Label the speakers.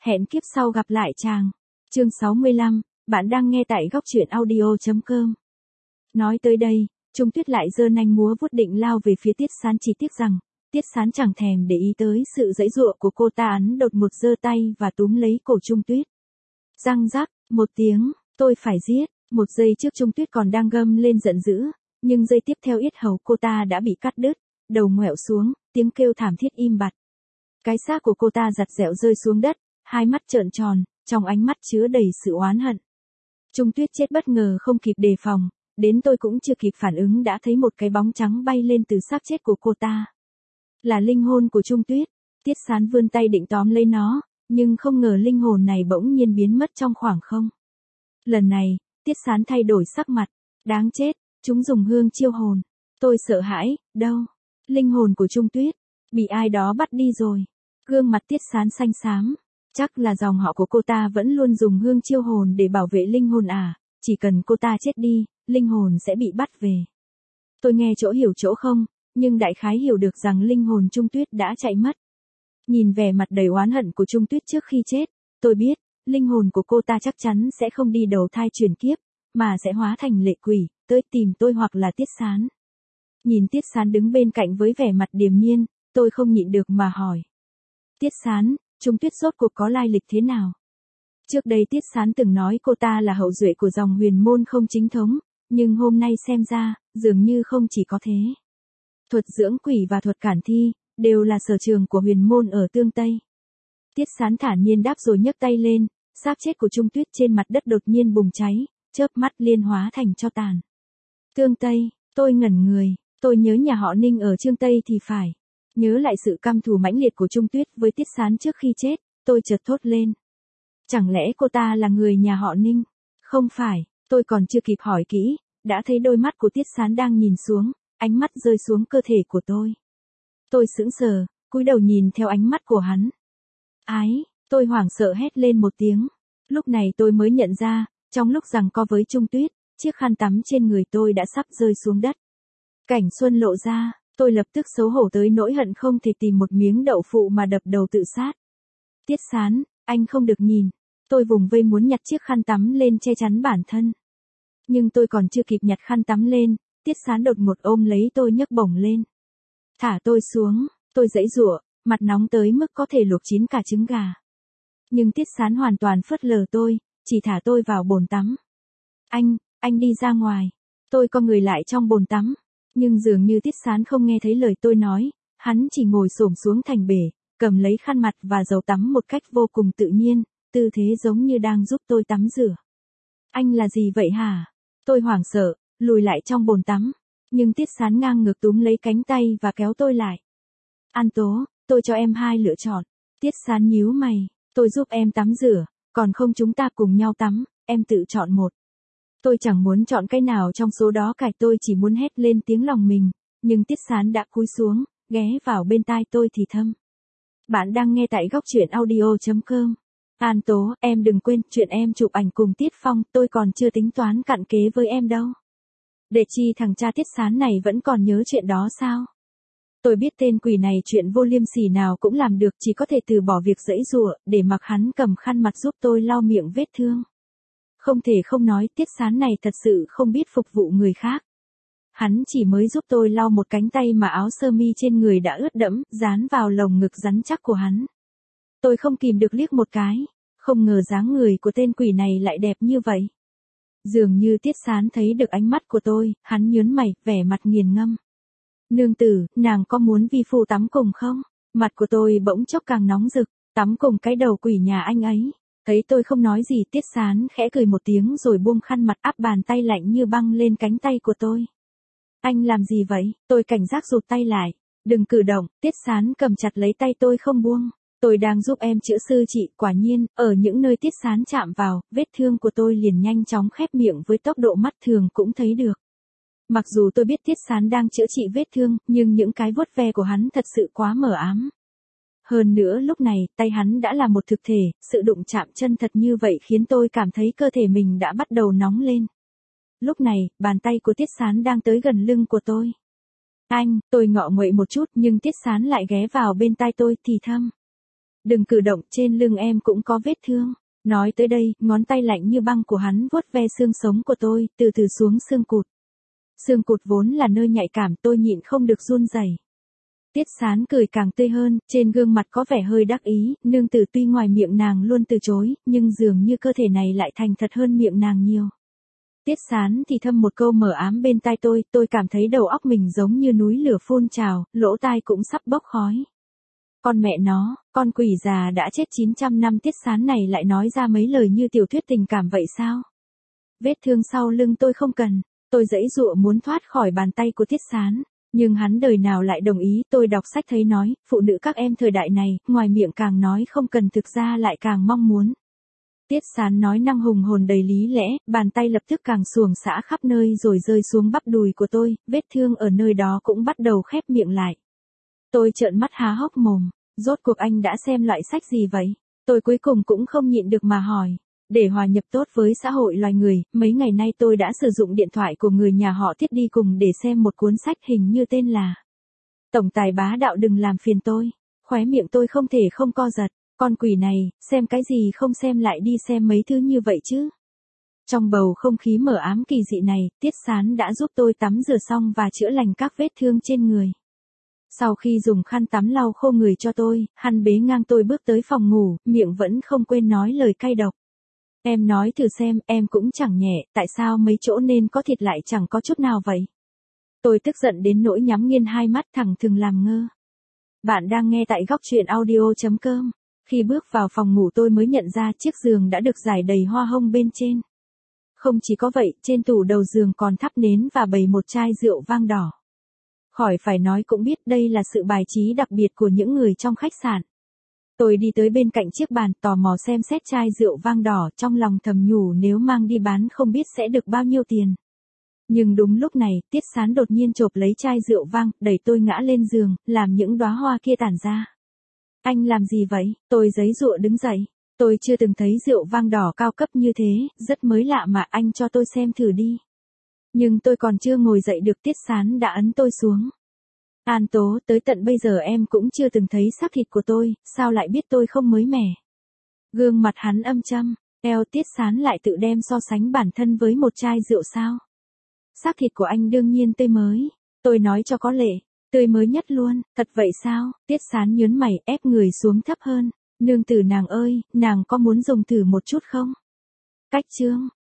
Speaker 1: Hẹn kiếp sau gặp lại chàng. Chương 65, bạn đang nghe tại góc truyện audio.com. Nói tới đây, Trung Tuyết lại giơ nanh múa vuốt định lao về phía Tiết Sán, chỉ tiếc rằng Tiết Sán chẳng thèm để ý tới sự giãy giụa của cô ta, hắn đột ngột giơ tay và túm lấy cổ Trung Tuyết. Răng rắc, một tiếng, tôi phải giết. Một giây trước Trung Tuyết còn đang gầm lên giận dữ, nhưng giây tiếp theo yết hầu cô ta đã bị cắt đứt, đầu ngoẹo xuống, tiếng kêu thảm thiết im bặt. Cái xác của cô ta giặt giẹo rơi xuống đất, hai mắt trợn tròn, trong ánh mắt chứa đầy sự oán hận. Trung Tuyết chết bất ngờ, không kịp đề phòng, đến tôi cũng chưa kịp phản ứng đã thấy một cái bóng trắng bay lên từ xác chết của cô ta. Là linh hồn của Trung Tuyết. Tiết Sán vươn tay định tóm lấy nó, nhưng không ngờ linh hồn này bỗng nhiên biến mất trong khoảng không. Lần này, Tiết Sán thay đổi sắc mặt. Đáng chết, chúng dùng hương chiêu hồn. Tôi sợ hãi, đâu? Linh hồn của Trung Tuyết bị ai đó bắt đi rồi. Gương mặt Tiết Sán xanh xám. Chắc là dòng họ của cô ta vẫn luôn dùng hương chiêu hồn để bảo vệ linh hồn à, chỉ cần cô ta chết đi, linh hồn sẽ bị bắt về. Tôi nghe chỗ hiểu chỗ không, nhưng đại khái hiểu được rằng linh hồn Trung Tuyết đã chạy mất. Nhìn vẻ mặt đầy oán hận của Trung Tuyết trước khi chết, tôi biết, linh hồn của cô ta chắc chắn sẽ không đi đầu thai chuyển kiếp, mà sẽ hóa thành lệ quỷ, tới tìm tôi hoặc là Tiết Sán. Nhìn Tiết Sán đứng bên cạnh với vẻ mặt điềm nhiên, tôi không nhịn được mà hỏi. Tiết Sán, Trung Tuyết rốt cuộc có lai lịch thế nào? Trước đây Tiết Sán từng nói cô ta là hậu duệ của dòng huyền môn không chính thống, nhưng hôm nay xem ra, dường như không chỉ có thế. Thuật dưỡng quỷ và thuật cản thi, đều là sở trường của huyền môn ở Tương Tây. Tiết Sán thản nhiên đáp rồi nhấc tay lên, xác chết của Trung Tuyết trên mặt đất đột nhiên bùng cháy, chớp mắt liên hóa thành tro tàn. Tương Tây, tôi ngẩn người, tôi nhớ nhà họ Ninh ở Chương Tây thì phải. Nhớ lại sự căm thù mãnh liệt của Trung Tuyết với Tiết Sán trước khi chết, tôi chợt thốt lên. Chẳng lẽ cô ta là người nhà họ Ninh? Không phải, tôi còn chưa kịp hỏi kỹ, đã thấy đôi mắt của Tiết Sán đang nhìn xuống, ánh mắt rơi xuống cơ thể của tôi. Tôi sững sờ, cúi đầu nhìn theo ánh mắt của hắn. Ái, tôi hoảng sợ hét lên một tiếng. Lúc này tôi mới nhận ra, trong lúc giằng co với Trung Tuyết, chiếc khăn tắm trên người tôi đã sắp rơi xuống đất. Cảnh xuân lộ ra. Tôi lập tức xấu hổ tới nỗi hận không thể tìm một miếng đậu phụ mà đập đầu tự sát. Tiết Sán, anh không được nhìn. Tôi vùng vây muốn nhặt chiếc khăn tắm lên che chắn bản thân. Nhưng tôi còn chưa kịp nhặt khăn tắm lên, Tiết Sán đột ngột ôm lấy tôi nhấc bổng lên. Thả tôi xuống, tôi giãy giụa, mặt nóng tới mức có thể luộc chín cả trứng gà. Nhưng Tiết Sán hoàn toàn phớt lờ tôi, chỉ thả tôi vào bồn tắm. Anh đi ra ngoài. Tôi co người lại trong bồn tắm. Nhưng dường như Tiết Sán không nghe thấy lời tôi nói, hắn chỉ ngồi xổm xuống thành bể, cầm lấy khăn mặt và dầu tắm một cách vô cùng tự nhiên, tư thế giống như đang giúp tôi tắm rửa. Anh là gì vậy hả? Tôi hoảng sợ, lùi lại trong bồn tắm, nhưng Tiết Sán ngang ngược túm lấy cánh tay và kéo tôi lại. An Tố, tôi cho em hai lựa chọn. Tiết Sán nhíu mày, tôi giúp em tắm rửa, còn không chúng ta cùng nhau tắm, em tự chọn một. Tôi chẳng muốn chọn cái nào trong số đó cả, tôi chỉ muốn hét lên tiếng lòng mình, nhưng Tiết Sán đã cúi xuống, ghé vào bên tai tôi thì thầm. Bạn đang nghe tại góc truyện audio.com. An Tố, em đừng quên chuyện em chụp ảnh cùng Tiết Phong, tôi còn chưa tính toán cặn kế với em đâu. Để chi thằng cha Tiết Sán này vẫn còn nhớ chuyện đó sao? Tôi biết tên quỷ này chuyện vô liêm sỉ nào cũng làm được, chỉ có thể từ bỏ việc giãy giụa để mặc hắn cầm khăn mặt giúp tôi lau miệng vết thương. Không thể không nói Tiết Sán này thật sự không biết phục vụ người khác. Hắn chỉ mới giúp tôi lau một cánh tay mà áo sơ mi trên người đã ướt đẫm, dán vào lồng ngực rắn chắc của hắn. Tôi không kìm được liếc một cái, không ngờ dáng người của tên quỷ này lại đẹp như vậy. Dường như Tiết Sán thấy được ánh mắt của tôi, hắn nhớn mày, vẻ mặt nghiền ngâm. Nương tử, nàng có muốn vi phu tắm cùng không? Mặt của tôi bỗng chốc càng nóng rực, tắm cùng cái đầu quỷ nhà anh ấy. Thấy tôi không nói gì, Tiết Sán khẽ cười một tiếng rồi buông khăn mặt, áp bàn tay lạnh như băng lên cánh tay của tôi. Anh làm gì vậy? Tôi cảnh giác rụt tay lại. Đừng cử động. Tiết Sán cầm chặt lấy tay tôi không buông. Tôi đang giúp em chữa sư chị. Quả nhiên, ở những nơi Tiết Sán chạm vào, vết thương của tôi liền nhanh chóng khép miệng với tốc độ mắt thường cũng thấy được. Mặc dù tôi biết Tiết Sán đang chữa trị vết thương, nhưng những cái vuốt ve của hắn thật sự quá mờ ám. Hơn nữa lúc này, tay hắn đã là một thực thể, sự đụng chạm chân thật như vậy khiến tôi cảm thấy cơ thể mình đã bắt đầu nóng lên. Lúc này, bàn tay của Tiết Sán đang tới gần lưng của tôi. Anh, tôi ngọ nguậy một chút nhưng Tiết Sán lại ghé vào bên tai tôi thì thầm. Đừng cử động, trên lưng em cũng có vết thương. Nói tới đây, ngón tay lạnh như băng của hắn vuốt ve xương sống của tôi, từ từ xuống xương cụt. Xương cụt vốn là nơi nhạy cảm, tôi nhịn không được run rẩy. Tiết Sán cười càng tươi hơn, trên gương mặt có vẻ hơi đắc ý, nương tử tuy ngoài miệng nàng luôn từ chối, nhưng dường như cơ thể này lại thành thật hơn miệng nàng nhiều. Tiết Sán thì thầm một câu mờ ám bên tai tôi cảm thấy đầu óc mình giống như núi lửa phun trào, lỗ tai cũng sắp bốc khói. Con mẹ nó, con quỷ già đã chết 900 năm Tiết Sán này lại nói ra mấy lời như tiểu thuyết tình cảm vậy sao? Vết thương sau lưng tôi không cần, tôi giãy giụa muốn thoát khỏi bàn tay của Tiết Sán. Nhưng hắn đời nào lại đồng ý, tôi đọc sách thấy nói, phụ nữ các em thời đại này, ngoài miệng càng nói không cần thực ra lại càng mong muốn. Tiết Sán nói năng hùng hồn đầy lý lẽ, bàn tay lập tức càng xuồng xã khắp nơi rồi rơi xuống bắp đùi của tôi, vết thương ở nơi đó cũng bắt đầu khép miệng lại. Tôi trợn mắt há hốc mồm, rốt cuộc anh đã xem loại sách gì vậy? Tôi cuối cùng cũng không nhịn được mà hỏi. Để hòa nhập tốt với xã hội loài người, mấy ngày nay tôi đã sử dụng điện thoại của người nhà họ Tiết đi cùng để xem một cuốn sách hình như tên là Tổng tài bá đạo đừng làm phiền tôi. Khóe miệng tôi không thể không co giật. Con quỷ này, xem cái gì không xem lại đi xem mấy thứ như vậy chứ. Trong bầu không khí mờ ám kỳ dị này, Tiết Sán đã giúp tôi tắm rửa xong và chữa lành các vết thương trên người. Sau khi dùng khăn tắm lau khô người cho tôi, hắn bế ngang tôi bước tới phòng ngủ, miệng vẫn không quên nói lời cay độc. Em nói thử xem, em cũng chẳng nhẹ, tại sao mấy chỗ nên có thịt lại chẳng có chút nào vậy? Tôi tức giận đến nỗi nhắm nghiền hai mắt thẳng thừng làm ngơ. Bạn đang nghe tại góc truyện audio.com. Khi bước vào phòng ngủ tôi mới nhận ra chiếc giường đã được rải đầy hoa hông bên trên. Không chỉ có vậy, trên tủ đầu giường còn thắp nến và bày một chai rượu vang đỏ. Khỏi phải nói cũng biết đây là sự bài trí đặc biệt của những người trong khách sạn. Tôi đi tới bên cạnh chiếc bàn tò mò xem xét chai rượu vang đỏ, trong lòng thầm nhủ nếu mang đi bán không biết sẽ được bao nhiêu tiền. Nhưng đúng lúc này, Tiết Sán đột nhiên chộp lấy chai rượu vang, đẩy tôi ngã lên giường, làm những đóa hoa kia tản ra. Anh làm gì vậy? Tôi giãy giụa đứng dậy. Tôi chưa từng thấy rượu vang đỏ cao cấp như thế, rất mới lạ mà anh cho tôi xem thử đi. Nhưng tôi còn chưa ngồi dậy được Tiết Sán đã ấn tôi xuống. An Tố, tới tận bây giờ em cũng chưa từng thấy xác thịt của tôi, sao lại biết tôi không mới mẻ? Gương mặt hắn âm trầm, eo Tiết Sán lại tự đem so sánh bản thân với một chai rượu sao? Xác thịt của anh đương nhiên tươi mới, tôi nói cho có lệ, tươi mới nhất luôn, thật vậy sao? Tiết Sán nhớn mày ép người xuống thấp hơn, nương tử nàng ơi, nàng có muốn dùng thử một chút không? Cách chương